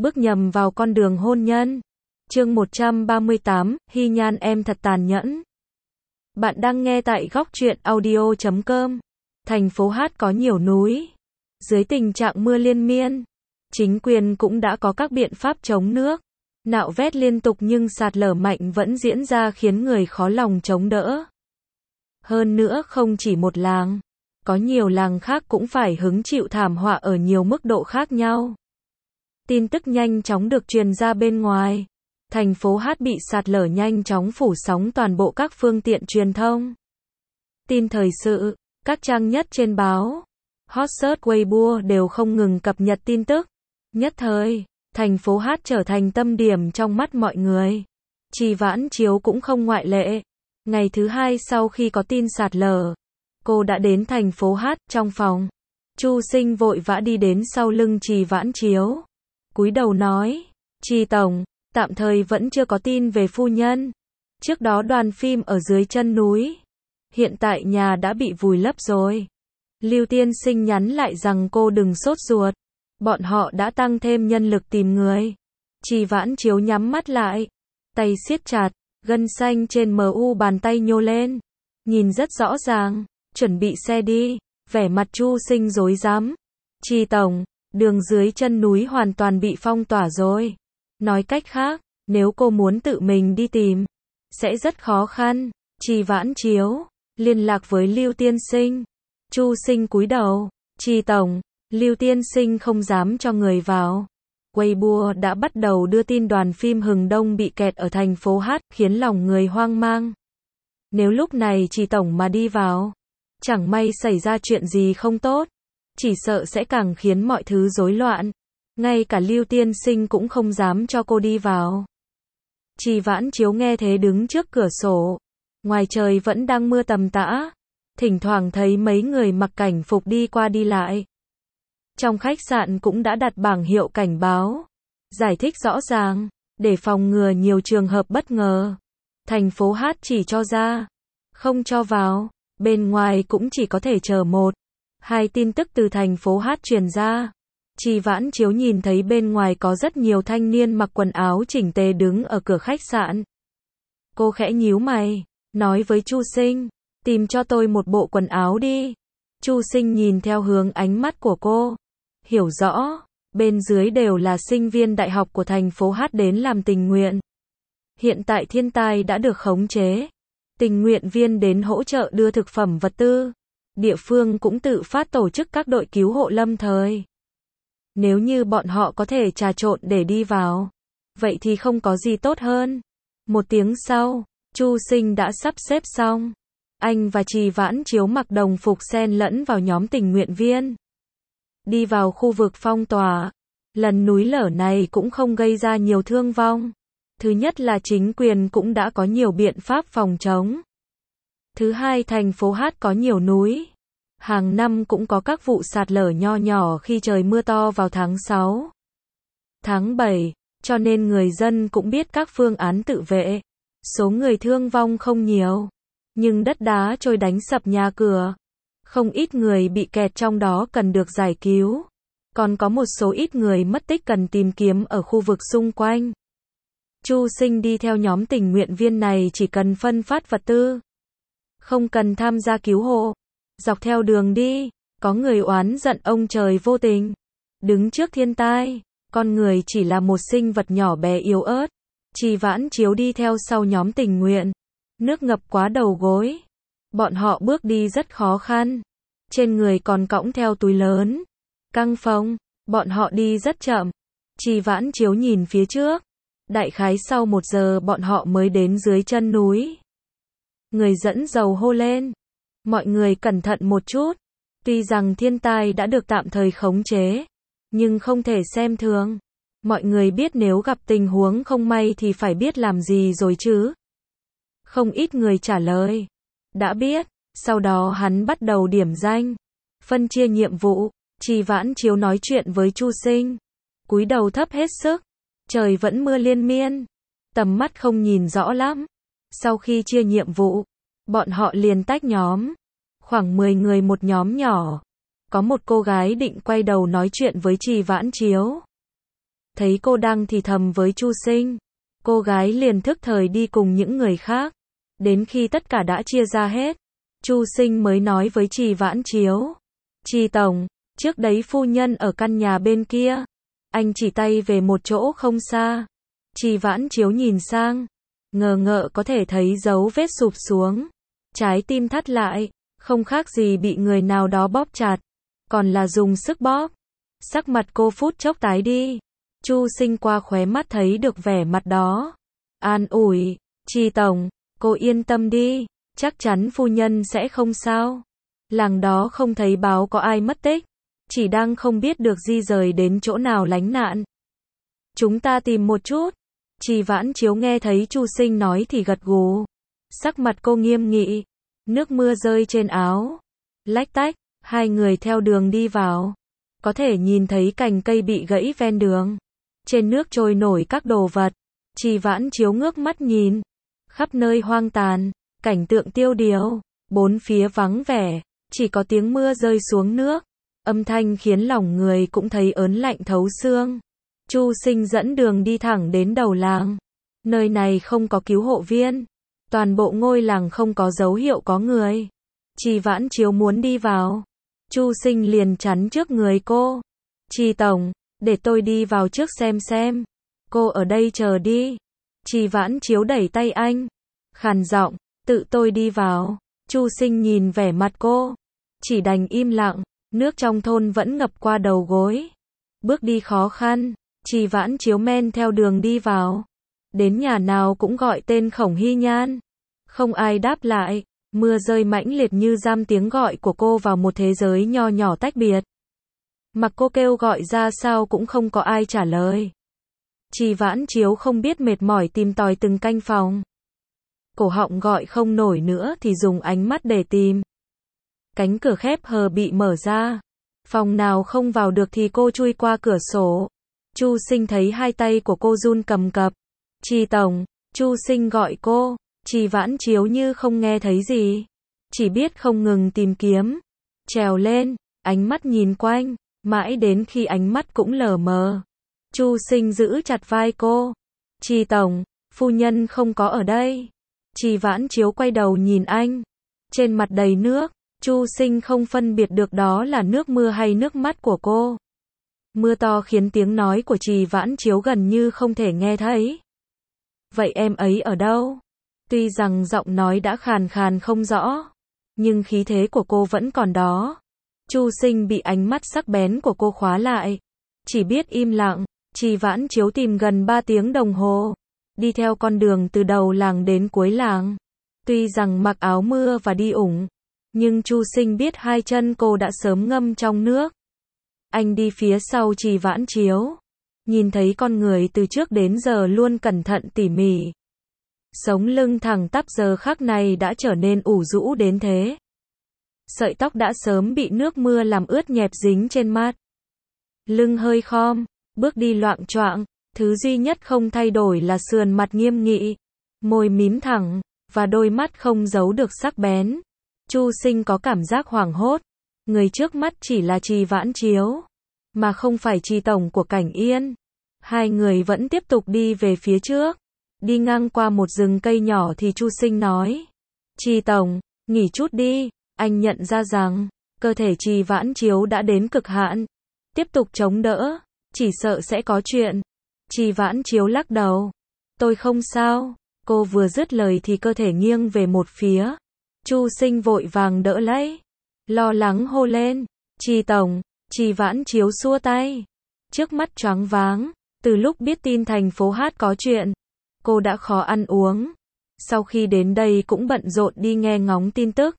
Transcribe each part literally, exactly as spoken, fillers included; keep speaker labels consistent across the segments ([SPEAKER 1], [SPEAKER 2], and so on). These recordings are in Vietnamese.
[SPEAKER 1] bước nhầm vào con đường hôn nhân. Chương một trăm ba mươi tám, Hy Nhan em thật tàn nhẫn. Bạn đang nghe tại góc truyện audio chấm com. Thành phố Hát có nhiều núi. Dưới tình trạng mưa liên miên, chính quyền cũng đã có các biện pháp chống nước. Nạo vét liên tục nhưng sạt lở mạnh vẫn diễn ra khiến người khó lòng chống đỡ. Hơn nữa không chỉ một làng, có nhiều làng khác cũng phải hứng chịu thảm họa ở nhiều mức độ khác nhau. Tin tức nhanh chóng được truyền ra bên ngoài. Thành phố Hát bị sạt lở nhanh chóng phủ sóng toàn bộ các phương tiện truyền thông. Tin thời sự, các trang nhất trên báo, hot search Weibo đều không ngừng cập nhật tin tức. Nhất thời, thành phố Hát trở thành tâm điểm trong mắt mọi người. Trì Vãn Chiếu cũng không ngoại lệ. Ngày thứ hai sau khi có tin sạt lở, cô đã đến thành phố Hát. Trong phòng, Chu Sinh vội vã đi đến sau lưng Trì Vãn Chiếu, cúi đầu nói: "Trì tổng, tạm thời vẫn chưa có tin về phu nhân. Trước đó đoàn phim ở dưới chân núi, hiện tại nhà đã bị vùi lấp rồi." Lưu Tiên Sinh nhắn lại rằng cô đừng sốt ruột, bọn họ đã tăng thêm nhân lực tìm người. Trì Vãn Chiếu nhắm mắt lại, tay siết chặt, gân xanh trên mu bàn tay nhô lên, nhìn rất rõ ràng. "Chuẩn bị xe đi." Vẻ mặt Chu Sinh rối rắm. "Trì tổng, đường dưới chân núi hoàn toàn bị phong tỏa rồi. Nói cách khác, nếu cô muốn tự mình đi tìm, sẽ rất khó khăn." Trì Vãn Chiếu liên lạc với Lưu Tiên Sinh. Chu Sinh cúi đầu: "Trì tổng, Lưu Tiên Sinh không dám cho người vào." Weibo đã bắt đầu đưa tin đoàn phim Hừng Đông bị kẹt ở thành phố Hát, khiến lòng người hoang mang. Nếu lúc này Trì tổng mà đi vào, chẳng may xảy ra chuyện gì không tốt, chỉ sợ sẽ càng khiến mọi thứ rối loạn. Ngay cả Lưu Tiên Sinh cũng không dám cho cô đi vào. Trì Vãn Chiếu nghe thế đứng trước cửa sổ. Ngoài trời vẫn đang mưa tầm tã, thỉnh thoảng thấy mấy người mặc cảnh phục đi qua đi lại. Trong khách sạn cũng đã đặt bảng hiệu cảnh báo, giải thích rõ ràng, để phòng ngừa nhiều trường hợp bất ngờ. Thành phố Hát chỉ cho ra, không cho vào. Bên ngoài cũng chỉ có thể chờ một, hai tin tức từ thành phố Hát truyền ra. Trì Vãn Chiếu nhìn thấy bên ngoài có rất nhiều thanh niên mặc quần áo chỉnh tề đứng ở cửa khách sạn. Cô khẽ nhíu mày, nói với Chu Sinh: "Tìm cho tôi một bộ quần áo đi." Chu Sinh nhìn theo hướng ánh mắt của cô, hiểu rõ, bên dưới đều là sinh viên đại học của thành phố Hát đến làm tình nguyện. Hiện tại thiên tai đã được khống chế, tình nguyện viên đến hỗ trợ đưa thực phẩm vật tư. Địa phương cũng tự phát tổ chức các đội cứu hộ lâm thời. Nếu như bọn họ có thể trà trộn để đi vào, vậy thì không có gì tốt hơn. Một tiếng sau, Chu Sinh đã sắp xếp xong. Anh và Trì Vãn Chiếu mặc đồng phục xen lẫn vào nhóm tình nguyện viên, đi vào khu vực phong tỏa. Lần núi lở này cũng không gây ra nhiều thương vong. Thứ nhất là chính quyền cũng đã có nhiều biện pháp phòng chống. Thứ hai, thành phố Hát có nhiều núi. Hàng năm cũng có các vụ sạt lở nho nhỏ khi trời mưa to vào tháng sáu, tháng bảy, cho nên người dân cũng biết các phương án tự vệ. Số người thương vong không nhiều, nhưng đất đá trôi đánh sập nhà cửa. Không ít người bị kẹt trong đó cần được giải cứu. Còn có một số ít người mất tích cần tìm kiếm ở khu vực xung quanh. Chu Sinh đi theo nhóm tình nguyện viên này chỉ cần phân phát vật tư, không cần tham gia cứu hộ. Dọc theo đường đi, có người oán giận ông trời vô tình. Đứng trước thiên tai, con người chỉ là một sinh vật nhỏ bé yếu ớt. Trì Vãn Chiếu đi theo sau nhóm tình nguyện. Nước ngập quá đầu gối. Bọn họ bước đi rất khó khăn. Trên người còn cõng theo túi lớn, căng phông. Bọn họ đi rất chậm. Trì Vãn Chiếu nhìn phía trước. Đại khái sau một giờ bọn họ mới đến dưới chân núi. Người dẫn dầu hô lên: "Mọi người cẩn thận một chút." Tuy rằng thiên tai đã được tạm thời khống chế, nhưng không thể xem thường. Mọi người biết nếu gặp tình huống không may thì phải biết làm gì rồi chứ. Không ít người trả lời: "Đã biết." Sau đó hắn bắt đầu điểm danh, phân chia nhiệm vụ. Trì Vãn Chiếu nói chuyện với Chu Sinh, cúi đầu thấp hết sức. Trời vẫn mưa liên miên, tầm mắt không nhìn rõ lắm. Sau khi chia nhiệm vụ, bọn họ liền tách nhóm, khoảng mười người một nhóm nhỏ. Có một cô gái định quay đầu nói chuyện với Trì Vãn Chiếu. thấy cô đang thì thầm với Chu Sinh. Cô gái liền thức thời đi cùng những người khác. Đến khi tất cả đã chia ra hết, Chu Sinh mới nói với Trì Vãn Chiếu. Trì tổng, trước đấy phu nhân ở căn nhà bên kia. Anh chỉ tay về một chỗ không xa. Trì Vãn Chiếu nhìn sang, ngờ ngợ có thể thấy dấu vết sụp xuống. Trái tim thắt lại, không khác gì bị người nào đó bóp chặt, còn là dùng sức bóp. Sắc mặt cô phút chốc tái đi. Chu Sinh qua khóe mắt thấy được vẻ mặt đó. An ủi, Trì tổng, cô yên tâm đi, chắc chắn phu nhân sẽ không sao. Làng đó không thấy báo có ai mất tích, chỉ đang không biết được di rời đến chỗ nào lánh nạn. Chúng ta tìm một chút. Trì Vãn Chiếu nghe thấy Chu Sinh nói thì gật gù. Sắc mặt cô nghiêm nghị, nước mưa rơi trên áo. Lách tách, hai người theo đường đi vào. Có thể nhìn thấy cành cây bị gãy ven đường. Trên nước trôi nổi các đồ vật. Trì Vãn Chiếu ngước mắt nhìn. Khắp nơi hoang tàn, cảnh tượng tiêu điều, bốn phía vắng vẻ, chỉ có tiếng mưa rơi xuống nước. Âm thanh khiến lòng người cũng thấy ớn lạnh thấu xương. Chu Sinh dẫn đường đi thẳng đến đầu làng. Nơi này không có cứu hộ viên. Toàn bộ ngôi làng không có dấu hiệu có người. Trì Vãn Chiếu muốn đi vào. Chu Sinh liền chắn trước người cô. Trì tổng, để tôi đi vào trước xem xem. Cô ở đây chờ đi. Trì Vãn Chiếu đẩy tay anh. Khàn giọng, tự tôi đi vào. Chu Sinh nhìn vẻ mặt cô. Chỉ đành im lặng. Nước trong thôn vẫn ngập qua đầu gối. Bước đi khó khăn. Trì Vãn Chiếu men theo đường đi vào. Đến nhà nào cũng gọi tên Khổng Hy Nhan. Không ai đáp lại. Mưa rơi mãnh liệt như giam tiếng gọi của cô vào một thế giới nho nhỏ tách biệt. Mặc cô kêu gọi ra sao cũng không có ai trả lời. Trì Vãn Chiếu không biết mệt mỏi tìm tòi từng canh phòng. Cổ họng gọi không nổi nữa thì dùng ánh mắt để tìm. Cánh cửa khép hờ bị mở ra. Phòng nào không vào được thì cô chui qua cửa sổ. Chu Sinh thấy hai tay của cô run cầm cập. Trì tổng, Chu Sinh gọi cô. Trì Vãn Chiếu như không nghe thấy gì. Chỉ biết không ngừng tìm kiếm. Trèo lên, ánh mắt nhìn quanh. Mãi đến khi ánh mắt cũng lờ mờ. Chu Sinh giữ chặt vai cô. Trì tổng, phu nhân không có ở đây. Trì Vãn Chiếu quay đầu nhìn anh. Trên mặt đầy nước. Chu Sinh không phân biệt được đó là nước mưa hay nước mắt của cô. Mưa to khiến tiếng nói của Trì Vãn Chiếu gần như không thể nghe thấy. Vậy em ấy ở đâu? Tuy rằng giọng nói đã khàn khàn không rõ, nhưng khí thế của cô vẫn còn đó. Chu Sinh bị ánh mắt sắc bén của cô khóa lại. Chỉ biết im lặng. Trì Vãn Chiếu tìm gần ba tiếng đồng hồ. Đi theo con đường từ đầu làng đến cuối làng. Tuy rằng mặc áo mưa và đi ủng, nhưng Chu Sinh biết hai chân cô đã sớm ngâm trong nước. Anh đi phía sau Trì Vãn Chiếu. Nhìn thấy con người từ trước đến giờ luôn cẩn thận tỉ mỉ. Sống lưng thẳng tắp giờ khắc này đã trở nên ủ rũ đến thế. Sợi tóc đã sớm bị nước mưa làm ướt nhẹp dính trên mặt. Lưng hơi khom, bước đi loạng choạng, thứ duy nhất không thay đổi là sườn mặt nghiêm nghị, môi mím thẳng, và đôi mắt không giấu được sắc bén. Chu Sinh có cảm giác hoảng hốt. Người trước mắt chỉ là Trì Vãn Chiếu, mà không phải Trì tổng của Cảnh Yên. Hai người vẫn tiếp tục đi về phía trước. Đi ngang qua một rừng cây nhỏ thì Chu Sinh nói. Trì tổng, nghỉ chút đi. Anh nhận ra rằng, cơ thể Trì Vãn Chiếu đã đến cực hạn. Tiếp tục chống đỡ, chỉ sợ sẽ có chuyện. Trì Vãn Chiếu lắc đầu. Tôi không sao. Cô vừa dứt lời thì cơ thể nghiêng về một phía. Chu Sinh vội vàng đỡ lấy. Lo lắng hô lên. Trì tổng, Trì Vãn Chiếu xua tay. Trước mắt choáng váng. Từ lúc biết tin thành phố Hát có chuyện, cô đã khó ăn uống. Sau khi đến đây cũng bận rộn đi nghe ngóng tin tức.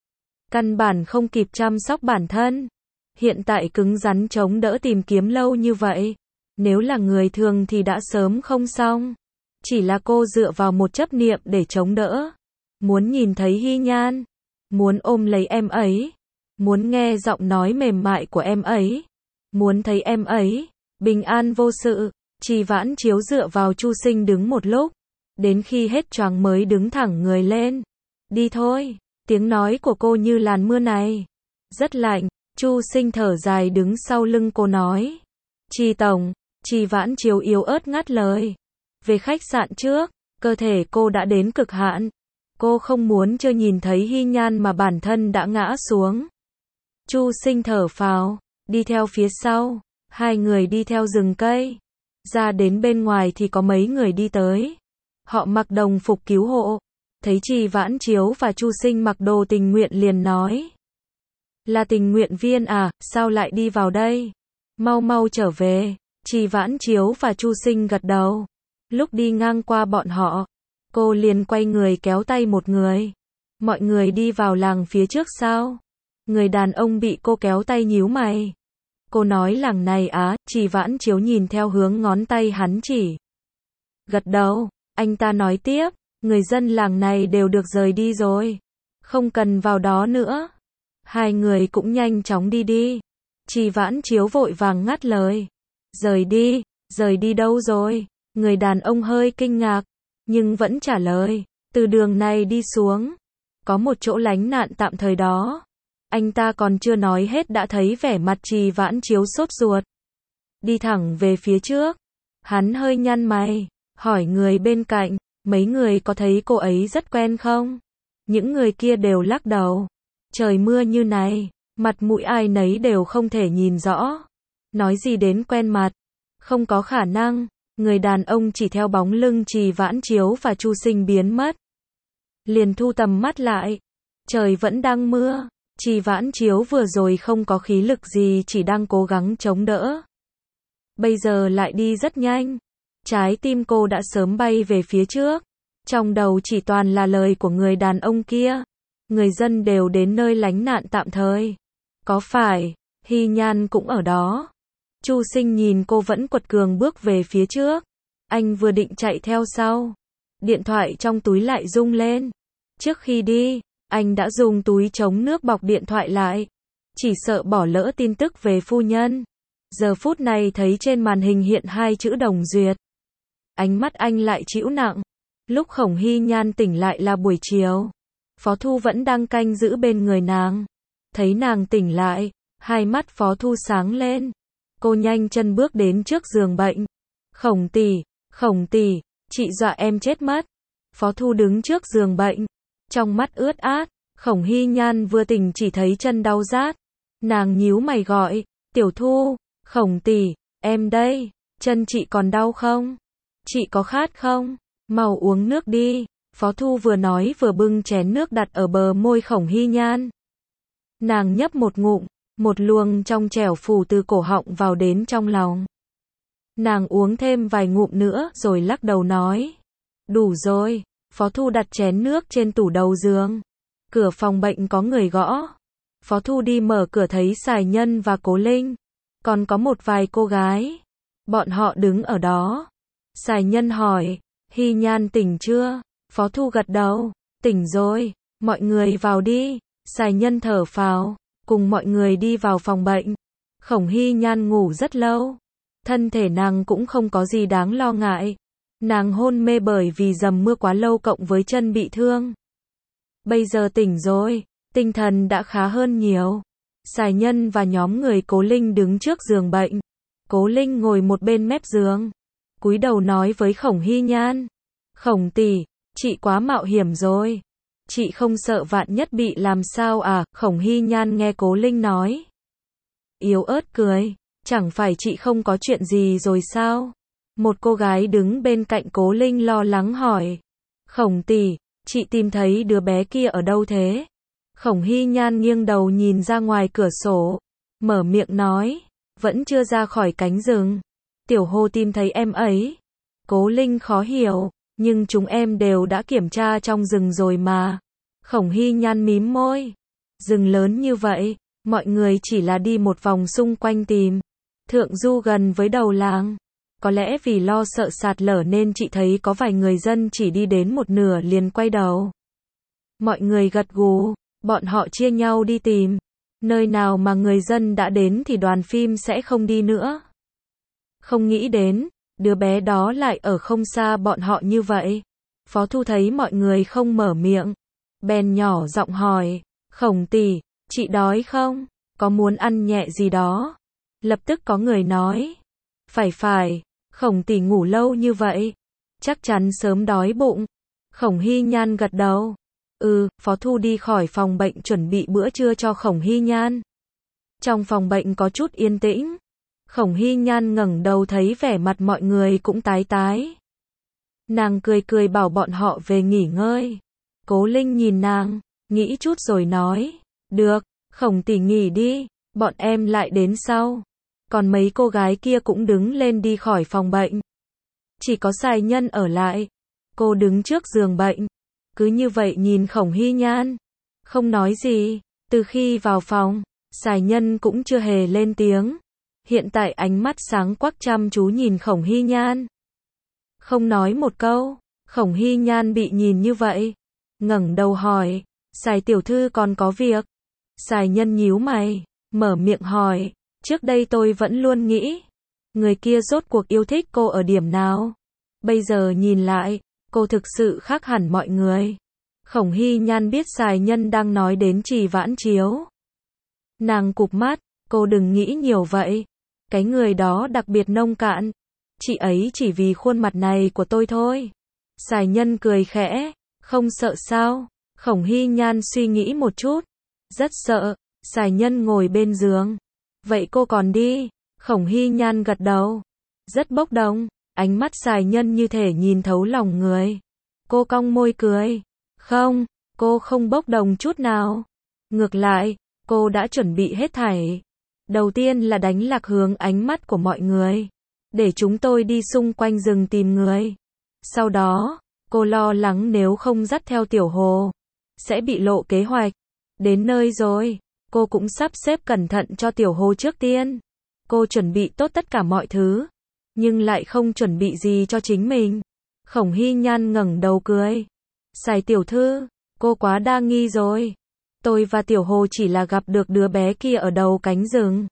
[SPEAKER 1] Căn bản không kịp chăm sóc bản thân. Hiện tại cứng rắn chống đỡ tìm kiếm lâu như vậy. Nếu là người thường thì đã sớm không xong. Chỉ là cô dựa vào một chấp niệm để chống đỡ. Muốn nhìn thấy Hy Nhan. Muốn ôm lấy em ấy. Muốn nghe giọng nói mềm mại của em ấy. Muốn thấy em ấy bình an vô sự. Trì Vãn Chiếu dựa vào Chu Sinh đứng một lúc. Đến khi hết choáng mới đứng thẳng người lên. Đi thôi. Tiếng nói của cô như làn mưa này. Rất lạnh. Chu Sinh thở dài đứng sau lưng cô nói. Trì tổng, Trì Vãn Chiếu yếu ớt ngắt lời. Về khách sạn trước, cơ thể cô đã đến cực hạn. Cô không muốn chưa nhìn thấy Hy Nhan mà bản thân đã ngã xuống. Chu Sinh thở phào, đi theo phía sau. Hai người đi theo rừng cây. Ra đến bên ngoài thì có mấy người đi tới. Họ mặc đồng phục cứu hộ. Thấy Trì Vãn Chiếu và Chu Sinh mặc đồ tình nguyện liền nói. Là tình nguyện viên à, sao lại đi vào đây? Mau mau trở về. Trì Vãn Chiếu và Chu Sinh gật đầu. Lúc đi ngang qua bọn họ, cô liền quay người kéo tay một người. Mọi người đi vào làng phía trước sao? Người đàn ông bị cô kéo tay nhíu mày. Cô nói làng này á, Trì Vãn Chiếu nhìn theo hướng ngón tay hắn chỉ. Gật đầu, anh ta nói tiếp, người dân làng này đều được rời đi rồi. Không cần vào đó nữa. Hai người cũng nhanh chóng đi đi. Trì Vãn Chiếu vội vàng ngắt lời. Rời đi, rời đi đâu rồi? Người đàn ông hơi kinh ngạc, nhưng vẫn trả lời, từ đường này đi xuống. Có một chỗ lánh nạn tạm thời đó. Anh ta còn chưa nói hết đã thấy vẻ mặt Trì Vãn Chiếu sốt ruột. Đi thẳng về phía trước. Hắn hơi nhăn mày, hỏi người bên cạnh, mấy người có thấy cô ấy rất quen không? Những người kia đều lắc đầu. Trời mưa như này, mặt mũi ai nấy đều không thể nhìn rõ. Nói gì đến quen mặt, không có khả năng. Người đàn ông chỉ theo bóng lưng Trì Vãn Chiếu và Chu Sinh biến mất. Liền thu tầm mắt lại. Trời vẫn đang mưa. Trì Vãn Chiếu vừa rồi không có khí lực gì, chỉ đang cố gắng chống đỡ. Bây giờ lại đi rất nhanh. Trái tim cô đã sớm bay về phía trước. Trong đầu chỉ toàn là lời của người đàn ông kia. Người dân đều đến nơi lánh nạn tạm thời. Có phải, Hy Nhan cũng ở đó? Chu Sinh nhìn cô vẫn quật cường bước về phía trước. Anh vừa định chạy theo sau. Điện thoại trong túi lại rung lên. Trước khi đi, anh đã dùng túi chống nước bọc điện thoại lại. Chỉ sợ bỏ lỡ tin tức về phu nhân. Giờ phút này thấy trên màn hình hiện hai chữ Đồng Duyệt. Ánh mắt anh lại trĩu nặng. Lúc Khổng Hy Nhan tỉnh lại là buổi chiều. Phó Thu vẫn đang canh giữ bên người nàng. Thấy nàng tỉnh lại, hai mắt Phó Thu sáng lên. Cô nhanh chân bước đến trước giường bệnh. Khổng tỷ, Khổng tỷ, chị dọa em chết mất. Phó Thu đứng trước giường bệnh, trong mắt ướt át. Khổng Hy Nhan vừa tỉnh chỉ thấy chân đau rát. Nàng nhíu mày gọi, Tiểu Thu, Khổng tỷ, em đây, chân chị còn đau không? Chị có khát không? Mau uống nước đi. Phó Thu vừa nói vừa bưng chén nước đặt ở bờ môi Khổng Hy Nhan. Nàng nhấp một ngụm, một luồng trong trẻo phủ từ cổ họng vào đến trong lòng. Nàng uống thêm vài ngụm nữa rồi lắc đầu nói. Đủ rồi. Phó Thu đặt chén nước trên tủ đầu giường. Cửa phòng bệnh có người gõ. Phó Thu đi mở cửa thấy Sài Nhân và Cố Linh. Còn có một vài cô gái. Bọn họ đứng ở đó. Sài Nhân hỏi, Hy Nhan tỉnh chưa? Phó Thu gật đầu, tỉnh rồi, mọi người vào đi. Sài Nhân thở phào, cùng mọi người đi vào phòng bệnh. Khổng Hy Nhan ngủ rất lâu. Thân thể nàng cũng không có gì đáng lo ngại. Nàng hôn mê bởi vì dầm mưa quá lâu cộng với chân bị thương. Bây giờ tỉnh rồi, tinh thần đã khá hơn nhiều. Sài Nhân và nhóm người Cố Linh đứng trước giường bệnh. Cố Linh ngồi một bên mép giường, cúi đầu nói với Khổng Hy Nhan. Khổng tỷ, chị quá mạo hiểm rồi. Chị không sợ vạn nhất bị làm sao à? Khổng Hy Nhan nghe Cố Linh nói. Yếu ớt cười, chẳng phải chị không có chuyện gì rồi sao? Một cô gái đứng bên cạnh Cố Linh lo lắng hỏi. Khổng tỷ, chị tìm thấy đứa bé kia ở đâu thế? Khổng Hy Nhan nghiêng đầu nhìn ra ngoài cửa sổ, mở miệng nói. Vẫn chưa ra khỏi cánh rừng. Tiểu Hồ tìm thấy em ấy. Cố Linh khó hiểu, nhưng chúng em đều đã kiểm tra trong rừng rồi mà. Khổng Hy Nhan mím môi. Rừng lớn như vậy, mọi người chỉ là đi một vòng xung quanh tìm. Thượng du gần với đầu làng. Có lẽ vì lo sợ sạt lở nên chị thấy có vài người dân chỉ đi đến một nửa liền quay đầu. Mọi người gật gù, bọn họ chia nhau đi tìm. Nơi nào mà người dân đã đến thì đoàn phim sẽ không đi nữa. Không nghĩ đến, đứa bé đó lại ở không xa bọn họ như vậy. Phó Thu thấy mọi người không mở miệng, bèn nhỏ giọng hỏi, Khổng tỷ, chị đói không? Có muốn ăn nhẹ gì đó? Lập tức có người nói, Phải phải, Khổng tỷ ngủ lâu như vậy, chắc chắn sớm đói bụng. Khổng Hy Nhan gật đầu. Ừ, Phó Thu đi khỏi phòng bệnh chuẩn bị bữa trưa cho Khổng Hy Nhan. Trong phòng bệnh có chút yên tĩnh. Khổng Hy Nhan ngẩng đầu thấy vẻ mặt mọi người cũng tái tái. Nàng cười cười bảo bọn họ về nghỉ ngơi. Cố Linh nhìn nàng, nghĩ chút rồi nói. Được, Khổng tỷ nghỉ đi, bọn em lại đến sau. Còn mấy cô gái kia cũng đứng lên đi khỏi phòng bệnh. Chỉ có Sài Nhân ở lại. Cô đứng trước giường bệnh. Cứ như vậy nhìn Khổng Hy Nhan. Không nói gì. Từ khi vào phòng, Sài Nhân cũng chưa hề lên tiếng. Hiện tại ánh mắt sáng quắc chăm chú nhìn Khổng Hy Nhan. Không nói một câu. Khổng Hy Nhan bị nhìn như vậy, ngẩng đầu hỏi. Sài tiểu thư còn có việc? Sài Nhân nhíu mày, mở miệng hỏi. Trước đây tôi vẫn luôn nghĩ, người kia rốt cuộc yêu thích cô ở điểm nào? Bây giờ nhìn lại, cô thực sự khác hẳn mọi người. Khổng Hy Nhan biết Sài Nhân đang nói đến Trì Vãn Chiếu. Nàng cụp mắt, cô đừng nghĩ nhiều vậy. Cái người đó đặc biệt nông cạn. Chị ấy chỉ vì khuôn mặt này của tôi thôi. Sài Nhân cười khẽ, không sợ sao? Khổng Hy Nhan suy nghĩ một chút. Rất sợ. Sài Nhân ngồi bên giường. Vậy cô còn đi? Khổng Hy Nhan gật đầu. Rất bốc đồng. Ánh mắt Sài Nhân như thể nhìn thấu lòng người. Cô cong môi cười. Không, cô không bốc đồng chút nào. Ngược lại, cô đã chuẩn bị hết thảy. Đầu tiên là đánh lạc hướng ánh mắt của mọi người. Để chúng tôi đi xung quanh rừng tìm người. Sau đó, cô lo lắng nếu không dắt theo Tiểu Hồ, sẽ bị lộ kế hoạch. Đến nơi rồi, cô cũng sắp xếp cẩn thận cho Tiểu Hồ trước tiên. Cô chuẩn bị tốt tất cả mọi thứ, nhưng lại không chuẩn bị gì cho chính mình. Khổng Hy Nhan ngẩng đầu cười. Sài tiểu thư, cô quá đa nghi rồi. Tôi và Tiểu Hồ chỉ là gặp được đứa bé kia ở đầu cánh rừng.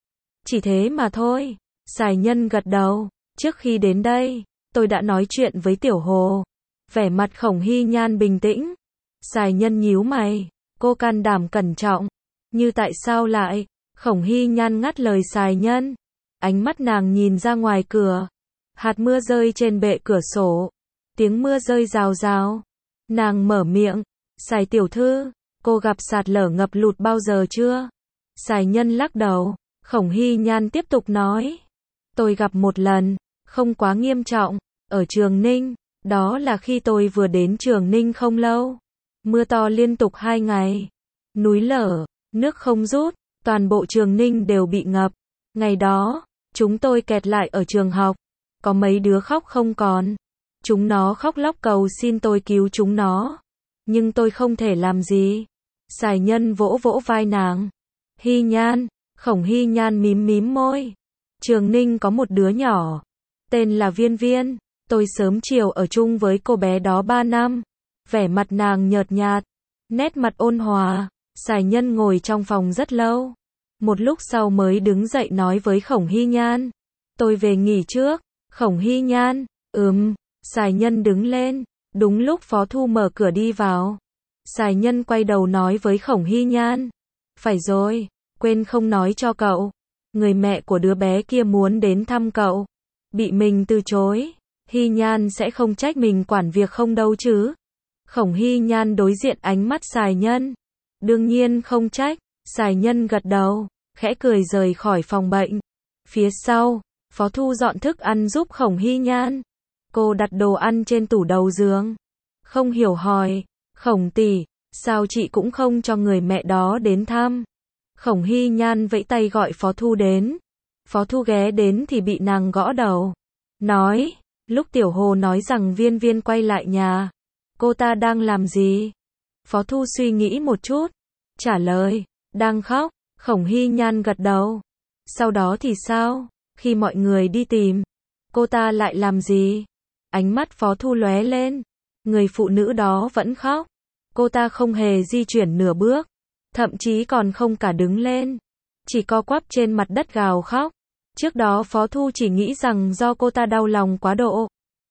[SPEAKER 1] Chỉ thế mà thôi. Sài Nhân gật đầu. Trước khi đến đây, tôi đã nói chuyện với Tiểu Hồ. Vẻ mặt Khổng Hy Nhan bình tĩnh. Sài Nhân nhíu mày. Cô can đảm cẩn trọng. Như tại sao lại? Khổng Hy Nhan ngắt lời Sài Nhân. Ánh mắt nàng nhìn ra ngoài cửa. Hạt mưa rơi trên bệ cửa sổ. Tiếng mưa rơi rào rào. Nàng mở miệng. Sài tiểu thư, cô gặp sạt lở ngập lụt bao giờ chưa? Sài Nhân lắc đầu. Khổng Hy Nhan tiếp tục nói. Tôi gặp một lần, không quá nghiêm trọng, ở Trường Ninh. Đó là khi tôi vừa đến Trường Ninh không lâu. Mưa to liên tục hai ngày. Núi lở, nước không rút, toàn bộ Trường Ninh đều bị ngập. Ngày đó, chúng tôi kẹt lại ở trường học. Có mấy đứa khóc không còn. Chúng nó khóc lóc cầu xin tôi cứu chúng nó. Nhưng tôi không thể làm gì. Sài Nhân vỗ vỗ vai nàng. Hy Nhan, Khổng Hy Nhan mím mím môi. Trường Ninh có một đứa nhỏ. Tên là Viên Viên. Tôi sớm chiều ở chung với cô bé đó ba năm. Vẻ mặt nàng nhợt nhạt. Nét mặt ôn hòa. Sài Nhân ngồi trong phòng rất lâu. Một lúc sau mới đứng dậy nói với Khổng Hy Nhan. Tôi về nghỉ trước. Khổng Hy Nhan, ừm. Sài Nhân đứng lên. Đúng lúc Phó Thu mở cửa đi vào. Sài Nhân quay đầu nói với Khổng Hy Nhan. Phải rồi, quên không nói cho cậu. Người mẹ của đứa bé kia muốn đến thăm cậu. Bị mình từ chối. Hy Nhan sẽ không trách mình quản việc không đâu chứ. Khổng Hy Nhan đối diện ánh mắt Sài Nhân. Đương nhiên không trách. Sài Nhân gật đầu, khẽ cười rời khỏi phòng bệnh. Phía sau, Phó Thu dọn thức ăn giúp Khổng Hy Nhan. Cô đặt đồ ăn trên tủ đầu giường. Không hiểu hỏi, Khổng tỷ, sao chị cũng không cho người mẹ đó đến thăm? Khổng Hy Nhan vẫy tay gọi Phó Thu đến. Phó Thu ghé đến thì bị nàng gõ đầu. Nói, lúc Tiểu Hồ nói rằng Viên Viên quay lại nhà, cô ta đang làm gì? Phó Thu suy nghĩ một chút, trả lời, đang khóc. Khổng Hy Nhan gật đầu. Sau đó thì sao? Khi mọi người đi tìm, cô ta lại làm gì? Ánh mắt Phó Thu lóe lên. Người phụ nữ đó vẫn khóc. Cô ta không hề di chuyển nửa bước. Thậm chí còn không cả đứng lên. Chỉ co quắp trên mặt đất gào khóc. Trước đó Phó Thu chỉ nghĩ rằng do cô ta đau lòng quá độ.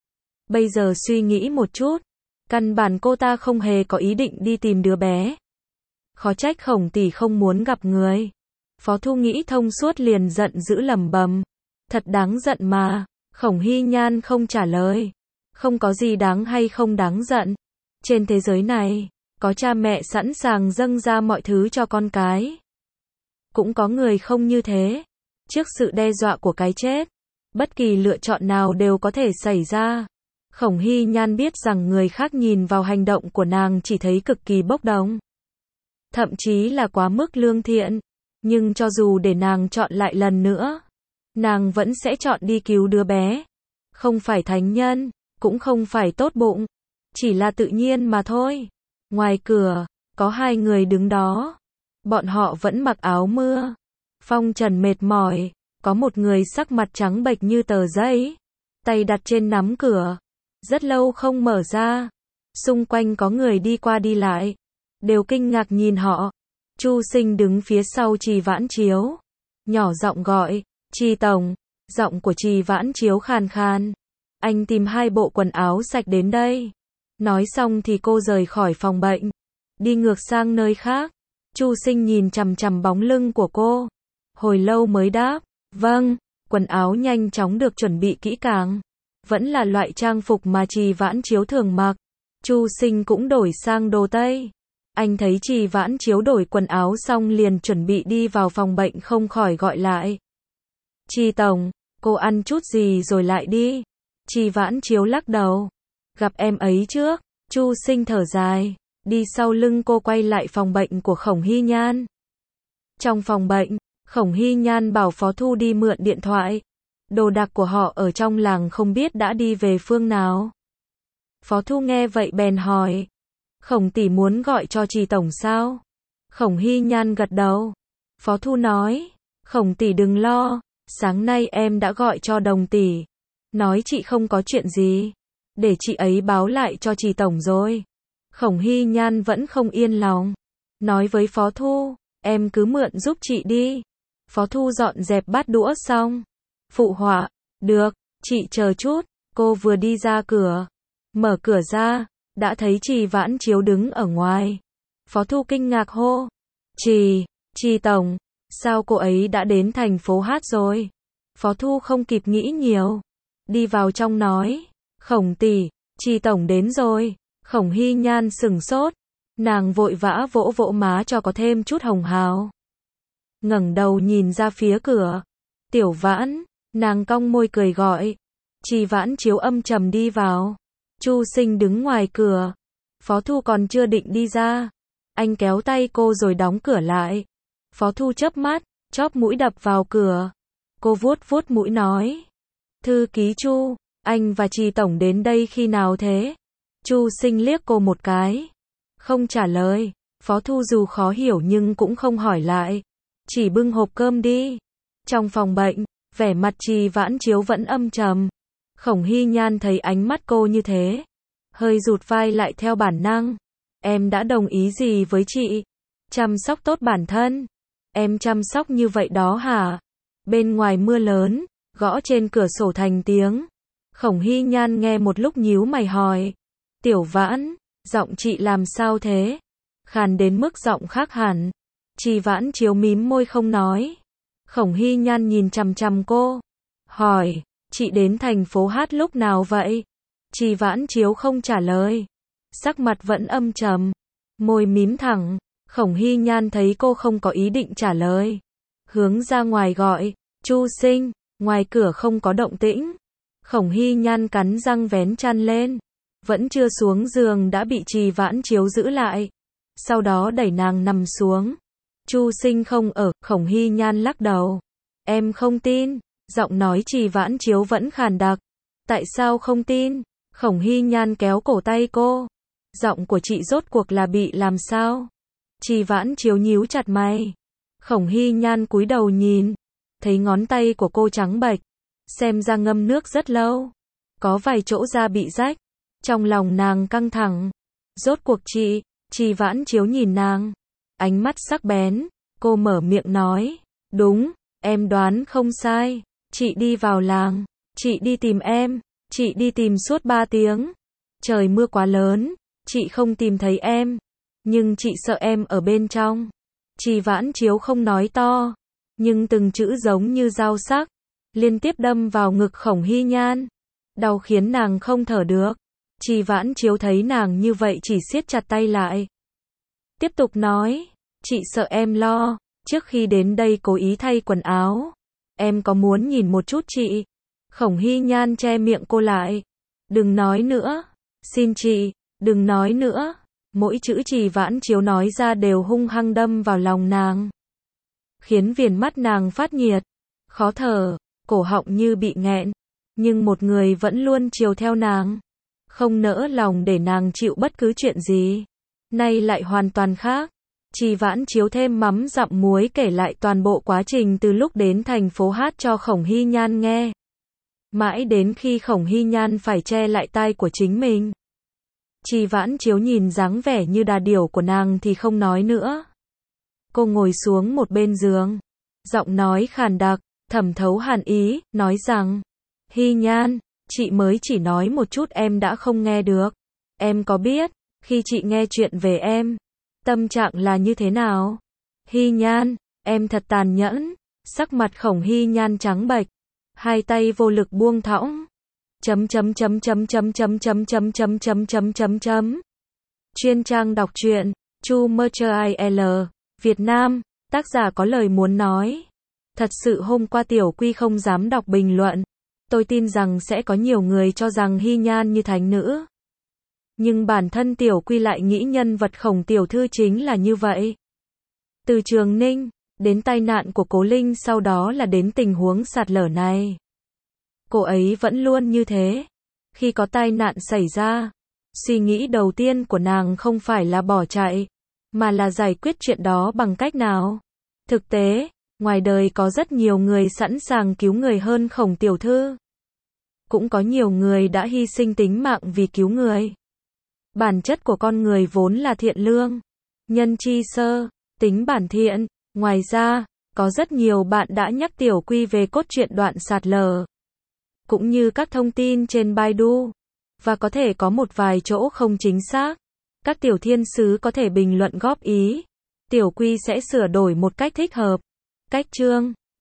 [SPEAKER 1] Bây giờ suy nghĩ một chút. Căn bản cô ta không hề có ý định đi tìm đứa bé. Khó trách Khổng tỷ không muốn gặp người. Phó Thu nghĩ thông suốt liền giận dữ lẩm bẩm. Thật đáng giận mà. Khổng Hy Nhan không trả lời. Không có gì đáng hay không đáng giận. Trên thế giới này, có cha mẹ sẵn sàng dâng ra mọi thứ cho con cái. Cũng có người không như thế. Trước sự đe dọa của cái chết, bất kỳ lựa chọn nào đều có thể xảy ra. Khổng Hy Nhan biết rằng người khác nhìn vào hành động của nàng chỉ thấy cực kỳ bốc đồng. Thậm chí là quá mức lương thiện. Nhưng cho dù để nàng chọn lại lần nữa, nàng vẫn sẽ chọn đi cứu đứa bé. Không phải thánh nhân, cũng không phải tốt bụng. Chỉ là tự nhiên mà thôi. Ngoài cửa, có hai người đứng đó. Bọn họ vẫn mặc áo mưa. Phong trần mệt mỏi. Có một người sắc mặt trắng bệch như tờ giấy. Tay đặt trên nắm cửa. Rất lâu không mở ra. Xung quanh có người đi qua đi lại. Đều kinh ngạc nhìn họ. Chu Sinh đứng phía sau Trì Vãn Chiếu. Nhỏ giọng gọi. Trì tổng. Giọng của Trì Vãn Chiếu khàn khàn. Anh tìm hai bộ quần áo sạch đến đây. Nói xong thì cô rời khỏi phòng bệnh. Đi ngược sang nơi khác. Chu Sinh nhìn chằm chằm bóng lưng của cô. Hồi lâu mới đáp. Vâng. Quần áo nhanh chóng được chuẩn bị kỹ càng. Vẫn là loại trang phục mà Trì Vãn Chiếu thường mặc. Chu Sinh cũng đổi sang đồ Tây. Anh thấy Trì Vãn Chiếu đổi quần áo xong liền chuẩn bị đi vào phòng bệnh không khỏi gọi lại. Trì tổng, cô ăn chút gì rồi lại đi. Trì Vãn Chiếu lắc đầu. Gặp em ấy trước. Chu Sinh thở dài. Đi sau lưng cô quay lại phòng bệnh của Khổng Hy Nhan. Trong phòng bệnh, Khổng Hy Nhan bảo Phó Thu đi mượn điện thoại. Đồ đạc của họ ở trong làng không biết đã đi về phương nào. Phó Thu nghe vậy bèn hỏi. Khổng tỷ muốn gọi cho Trì tổng sao? Khổng Hy Nhan gật đầu. Phó Thu nói. Khổng tỷ đừng lo. Sáng nay em đã gọi cho Đồng tỷ. Nói chị không có chuyện gì. Để chị ấy báo lại cho Trì tổng rồi. Khổng Hy Nhan vẫn không yên lòng. Nói với Phó Thu. Em cứ mượn giúp chị đi. Phó Thu dọn dẹp bát đũa xong. Phụ họa. Được, chị chờ chút. Cô vừa đi ra cửa. Mở cửa ra. Đã thấy Trì Vãn Chiếu đứng ở ngoài. Phó Thu kinh ngạc hô. Trì, Trì tổng. Sao cô ấy đã đến thành phố Hát rồi? Phó Thu không kịp nghĩ nhiều. Đi vào trong nói. Khổng tỷ, Trì tổng đến rồi. Khổng Hy Nhan sừng sốt. Nàng vội vã vỗ vỗ má cho có thêm chút hồng hào. Ngẩng đầu nhìn ra phía cửa. Tiểu Vãn. Nàng cong môi cười gọi. Trì Vãn Chiếu âm trầm đi vào. Chu Sinh đứng ngoài cửa. Phó Thu còn chưa định đi ra. Anh kéo tay cô rồi đóng cửa lại. Phó Thu chớp mắt, chóp mũi đập vào cửa. Cô vuốt vuốt mũi nói. Thư ký Chu, anh và Trì tổng đến đây khi nào thế? Chu Sinh liếc cô một cái. Không trả lời. Phó Thu dù khó hiểu nhưng cũng không hỏi lại. Chỉ bưng hộp cơm đi. Trong phòng bệnh, vẻ mặt Trì Vãn Chiếu vẫn âm trầm. Khổng Hy Nhan thấy ánh mắt cô như thế. Hơi rụt vai lại theo bản năng. Em đã đồng ý gì với chị? Chăm sóc tốt bản thân. Em chăm sóc như vậy đó hả? Bên ngoài mưa lớn, gõ trên cửa sổ thành tiếng. Khổng Hy Nhan nghe một lúc nhíu mày hỏi. Tiểu Vãn, giọng chị làm sao thế? Khàn đến mức giọng khác hẳn. Trì Vãn Chiếu mím môi không nói. Khổng Hy Nhan nhìn chằm chằm cô. Hỏi, chị đến thành phố Hát lúc nào vậy? Trì Vãn Chiếu không trả lời. Sắc mặt vẫn âm trầm. Môi mím thẳng. Khổng Hy Nhan thấy cô không có ý định trả lời. Hướng ra ngoài gọi. Chu Sinh. Ngoài cửa không có động tĩnh. Khổng Hy Nhan cắn răng vén chăn lên. Vẫn chưa xuống giường đã bị Trì Vãn Chiếu giữ lại. Sau đó đẩy nàng nằm xuống. Chu Sinh không ở. Khổng Hy Nhan lắc đầu. Em không tin. Giọng nói Trì Vãn Chiếu vẫn khàn đặc. Tại sao không tin? Khổng Hy Nhan kéo cổ tay cô. Giọng của chị rốt cuộc là bị làm sao? Trì Vãn Chiếu nhíu chặt mày. Khổng Hy Nhan cúi đầu nhìn. Thấy ngón tay của cô trắng bệch. Xem ra ngâm nước rất lâu. Có vài chỗ da bị rách. Trong lòng nàng căng thẳng. Rốt cuộc chị. Trì Vãn Chiếu nhìn nàng. Ánh mắt sắc bén. Cô mở miệng nói. Đúng, em đoán không sai. Chị đi vào làng. Chị đi tìm em. Chị đi tìm suốt ba tiếng. Trời mưa quá lớn. Chị không tìm thấy em. Nhưng chị sợ em ở bên trong. Trì Vãn Chiếu không nói to. Nhưng từng chữ giống như dao sắc. liên tiếp đâm vào ngực Khổng Hy Nhan. Đau khiến nàng không thở được. Trì Vãn Chiếu thấy nàng như vậy chỉ siết chặt tay lại. Tiếp tục nói, chị sợ em lo, trước khi đến đây cố ý thay quần áo. Em có muốn nhìn một chút chị? Khổng Hy Nhan che miệng cô lại. Đừng nói nữa. Xin chị, đừng nói nữa. Mỗi chữ Trì Vãn Chiếu nói ra đều hung hăng đâm vào lòng nàng. Khiến viền mắt nàng phát nhiệt, khó thở, cổ họng như bị nghẹn. Nhưng một người vẫn luôn chiều theo nàng. Không nỡ lòng để nàng chịu bất cứ chuyện gì. Nay lại hoàn toàn khác. Trì Vãn Chiếu thêm mắm dặm muối kể lại toàn bộ quá trình từ lúc đến thành phố hát cho Khổng Hy Nhan nghe. Mãi đến khi Khổng Hy Nhan phải che lại tai của chính mình. Trì Vãn Chiếu nhìn dáng vẻ như đà điểu của nàng thì không nói nữa. Cô ngồi xuống một bên giường. Giọng nói khàn đặc, thẩm thấu hàn ý, nói rằng, Hy Nhan, chị mới chỉ nói một chút em đã không nghe được. Em có biết, khi chị nghe chuyện về em, tâm trạng là như thế nào? Hy Nhan, em thật tàn nhẫn. Sắc mặt Khổng Hy Nhan trắng bệch, hai tay vô lực buông thõng. Chấm chấm chấm chấm chấm chấm chấm chấm chấm chấm chấm chấm chấm. Chuyên trang đọc truyện, Chu Mercher I L, Việt Nam, tác giả có lời muốn nói. Thật sự hôm qua Tiểu Quy không dám đọc bình luận. Tôi tin rằng sẽ có nhiều người cho rằng Hy Nhan như thánh nữ. Nhưng bản thân Tiểu Quy lại nghĩ nhân vật Khổng tiểu thư chính là như vậy. Từ Trường Ninh, đến tai nạn của Cố Linh, sau đó là đến tình huống sạt lở này. Cô ấy vẫn luôn như thế. Khi có tai nạn xảy ra, suy nghĩ đầu tiên của nàng không phải là bỏ chạy, mà là giải quyết chuyện đó bằng cách nào. Thực tế, ngoài đời có rất nhiều người sẵn sàng cứu người hơn Khổng tiểu thư. Cũng có nhiều người đã hy sinh tính mạng vì cứu người. Bản chất của con người vốn là thiện lương, nhân chi sơ, tính bản thiện. Ngoài ra, có rất nhiều bạn đã nhắc Tiểu Quy về cốt truyện đoạn sạt lở, cũng như các thông tin trên Baidu, và có thể có một vài chỗ không chính xác. Các tiểu thiên sứ có thể bình luận góp ý. Tiểu Quy sẽ sửa đổi một cách thích hợp. Cách chương